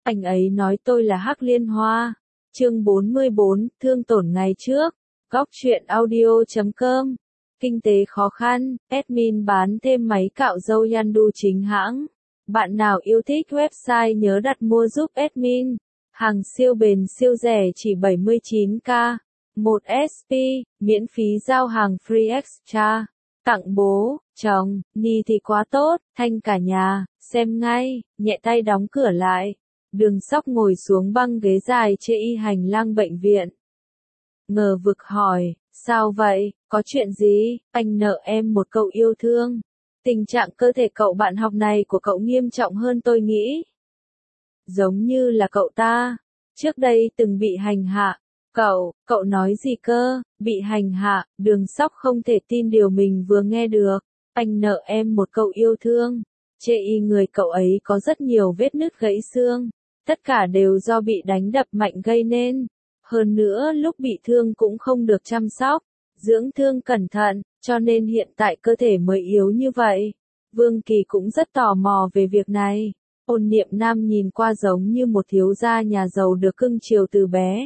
Anh ấy nói tôi là Hắc Liên Hoa. Chương 44, thương tổn ngày trước. Góc truyện audio.com. Kinh tế khó khăn, admin bán thêm máy cạo râu Yandu chính hãng. Bạn nào yêu thích website nhớ đặt mua giúp admin. Hàng siêu bền siêu rẻ chỉ 79k. 1 SP, miễn phí giao hàng free extra. Tặng bố, chồng, ni thì quá tốt, thanh cả nhà, xem ngay, nhẹ tay đóng cửa lại. Đường Sóc ngồi xuống băng ghế dài chê y hành lang bệnh viện. Ngờ vực hỏi, sao vậy, có chuyện gì, anh nợ em một câu yêu thương. Tình trạng cơ thể cậu bạn học này của cậu nghiêm trọng hơn tôi nghĩ. Giống như là cậu ta, trước đây từng bị hành hạ. Cậu nói gì cơ, bị hành hạ, Đường Sóc không thể tin điều mình vừa nghe được. Anh nợ em một câu yêu thương. Chê y người cậu ấy có rất nhiều vết nứt gãy xương. Tất cả đều do bị đánh đập mạnh gây nên. Hơn nữa lúc bị thương cũng không được chăm sóc, dưỡng thương cẩn thận, cho nên hiện tại cơ thể mới yếu như vậy. Vương Kỳ cũng rất tò mò về việc này. Ôn Niệm Nam nhìn qua giống như một thiếu gia nhà giàu được cưng chiều từ bé.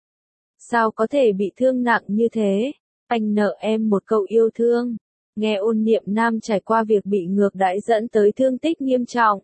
Sao có thể bị thương nặng như thế? Anh nợ em một câu yêu thương. Nghe Ôn Niệm Nam trải qua việc bị ngược đãi dẫn tới thương tích nghiêm trọng.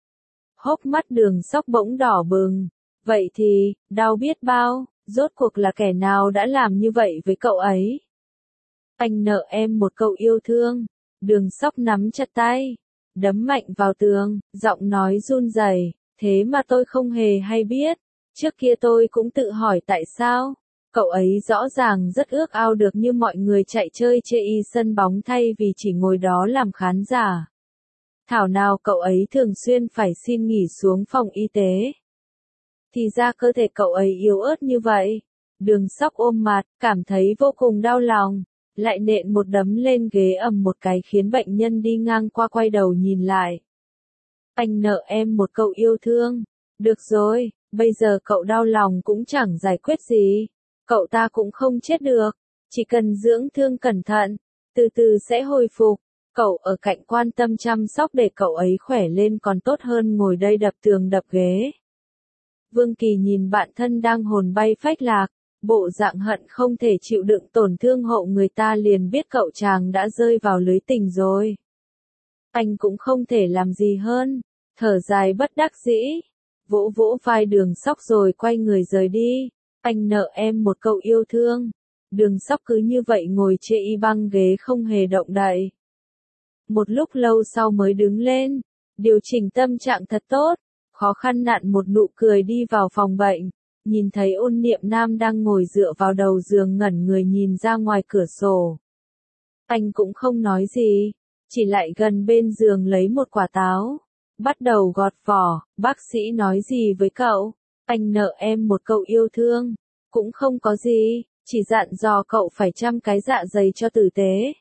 Hốc mắt Đường Sóc bỗng đỏ bừng. Vậy thì, đau biết bao, rốt cuộc là kẻ nào đã làm như vậy với cậu ấy? Anh nợ em một câu yêu thương. Đường Sóc nắm chặt tay, đấm mạnh vào tường, giọng nói run rẩy. Thế mà tôi không hề hay biết. Trước kia tôi cũng tự hỏi tại sao. Cậu ấy rõ ràng rất ước ao được như mọi người chạy chơi chê y sân bóng thay vì chỉ ngồi đó làm khán giả. Thảo nào cậu ấy thường xuyên phải xin nghỉ xuống phòng y tế. Thì ra cơ thể cậu ấy yếu ớt như vậy. Đường Sóc ôm mặt, cảm thấy vô cùng đau lòng. Lại nện một đấm lên ghế ầm một cái khiến bệnh nhân đi ngang qua quay đầu nhìn lại. Anh nợ em một câu yêu thương. Được rồi, bây giờ cậu đau lòng cũng chẳng giải quyết gì. Cậu ta cũng không chết được. Chỉ cần dưỡng thương cẩn thận, từ từ sẽ hồi phục. Cậu ở cạnh quan tâm chăm sóc để cậu ấy khỏe lên còn tốt hơn ngồi đây đập tường đập ghế. Vương Kỳ nhìn bạn thân đang hồn bay phách lạc, bộ dạng hận không thể chịu đựng tổn thương hậu người ta liền biết cậu chàng đã rơi vào lưới tình rồi. Anh cũng không thể làm gì hơn, thở dài bất đắc dĩ, vỗ vỗ vai Đường Sóc rồi quay người rời đi. Anh nợ em một câu yêu thương. Đường Sóc cứ như vậy ngồi chê y băng ghế không hề động đậy. Một lúc lâu sau mới đứng lên, điều chỉnh tâm trạng thật tốt, khó khăn nặn một nụ cười đi vào phòng bệnh, nhìn thấy Ôn Niệm Nam đang ngồi dựa vào đầu giường ngẩn người nhìn ra ngoài cửa sổ. Anh cũng không nói gì, chỉ lại gần bên giường lấy một quả táo, bắt đầu gọt vỏ. Bác sĩ nói gì với cậu? Anh nợ em một câu yêu thương. Cũng không có gì, chỉ dặn dò cậu phải chăm cái dạ dày cho tử tế.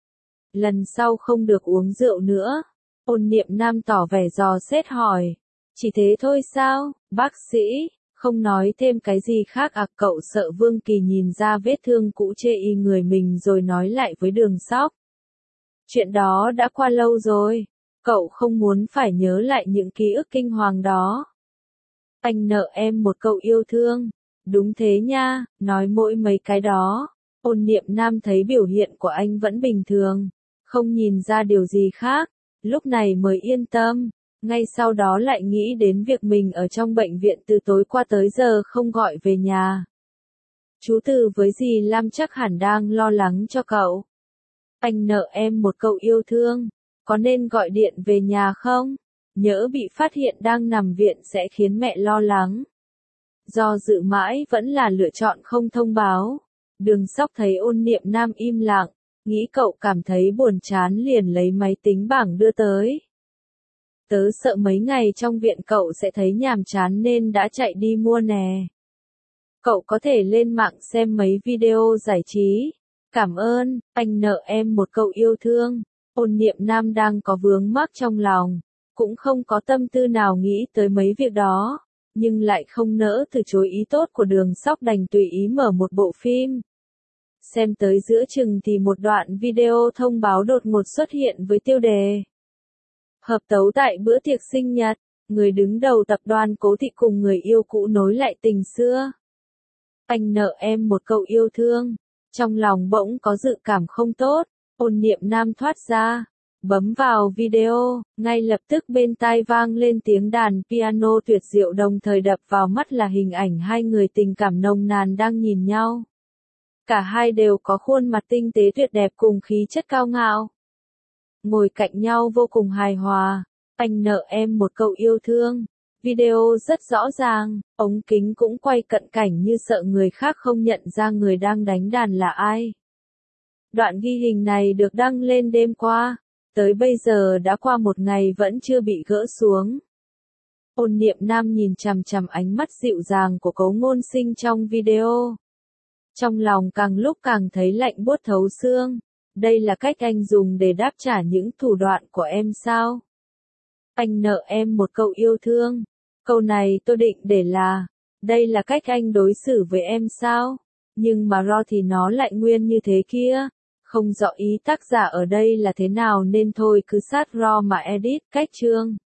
Lần sau không được uống rượu nữa. Ôn Niệm Nam tỏ vẻ dò xét hỏi. Chỉ thế thôi sao, bác sĩ, không nói thêm cái gì khác à? Cậu sợ Vương Kỳ nhìn ra vết thương cũ chê y người mình rồi nói lại với Đường Sóc. Chuyện đó đã qua lâu rồi, cậu không muốn phải nhớ lại những ký ức kinh hoàng đó. Anh nợ em một câu yêu thương. Đúng thế nha, nói mỗi mấy cái đó. Ôn Niệm Nam thấy biểu hiện của anh vẫn bình thường, không nhìn ra điều gì khác, lúc này mới yên tâm. Ngay sau đó lại nghĩ đến việc mình ở trong bệnh viện từ tối qua tới giờ không gọi về nhà. Chú Từ với dì Lam chắc hẳn đang lo lắng cho cậu. Anh nợ em một câu yêu thương, có nên gọi điện về nhà không? Nhỡ bị phát hiện đang nằm viện sẽ khiến mẹ lo lắng. Do dự mãi vẫn là lựa chọn không thông báo. Đường Sóc thấy Ôn Niệm Nam im lặng, nghĩ cậu cảm thấy buồn chán liền lấy máy tính bảng đưa tới. Tớ sợ mấy ngày trong viện cậu sẽ thấy nhàm chán nên đã chạy đi mua nè. Cậu có thể lên mạng xem mấy video giải trí. Cảm ơn, anh nợ em một câu yêu thương. Ôn Niệm Nam đang có vướng mắc trong lòng, cũng không có tâm tư nào nghĩ tới mấy việc đó, nhưng lại không nỡ từ chối ý tốt của Đường Sóc đành tùy ý mở một bộ phim. Xem tới giữa chừng thì một đoạn video thông báo đột ngột xuất hiện với tiêu đề. Hợp tấu tại bữa tiệc sinh nhật, Người đứng đầu tập đoàn Cố Thị cùng người yêu cũ nối lại tình xưa. Anh nợ em một câu yêu thương. Trong lòng bỗng có dự cảm không tốt, Ôn Niệm Nam thoát ra, bấm vào video, ngay lập tức bên tai vang lên tiếng đàn piano tuyệt diệu, đồng thời đập vào mắt là hình ảnh hai người tình cảm nồng nàn đang nhìn nhau. Cả hai đều có khuôn mặt tinh tế tuyệt đẹp cùng khí chất cao ngạo. Ngồi cạnh nhau vô cùng hài hòa, anh nợ em một câu yêu thương. Video rất rõ ràng, ống kính cũng quay cận cảnh như sợ người khác không nhận ra người đang đánh đàn là ai. Đoạn ghi hình này được đăng lên đêm qua, tới bây giờ đã qua một ngày vẫn chưa bị gỡ xuống. Ôn Niệm Nam nhìn chằm chằm ánh mắt dịu dàng của Cố Ngôn Sinh trong video. Trong lòng càng lúc càng thấy lạnh buốt thấu xương. Đây là cách anh dùng để đáp trả những thủ đoạn của em sao? Anh nợ em một câu yêu thương. Câu này tôi định để là, đây là cách anh đối xử với em sao? Nhưng mà RAW thì nó lại nguyên như thế kia. Không rõ ý tác giả ở đây là thế nào nên thôi cứ sát RAW mà edit cách chương.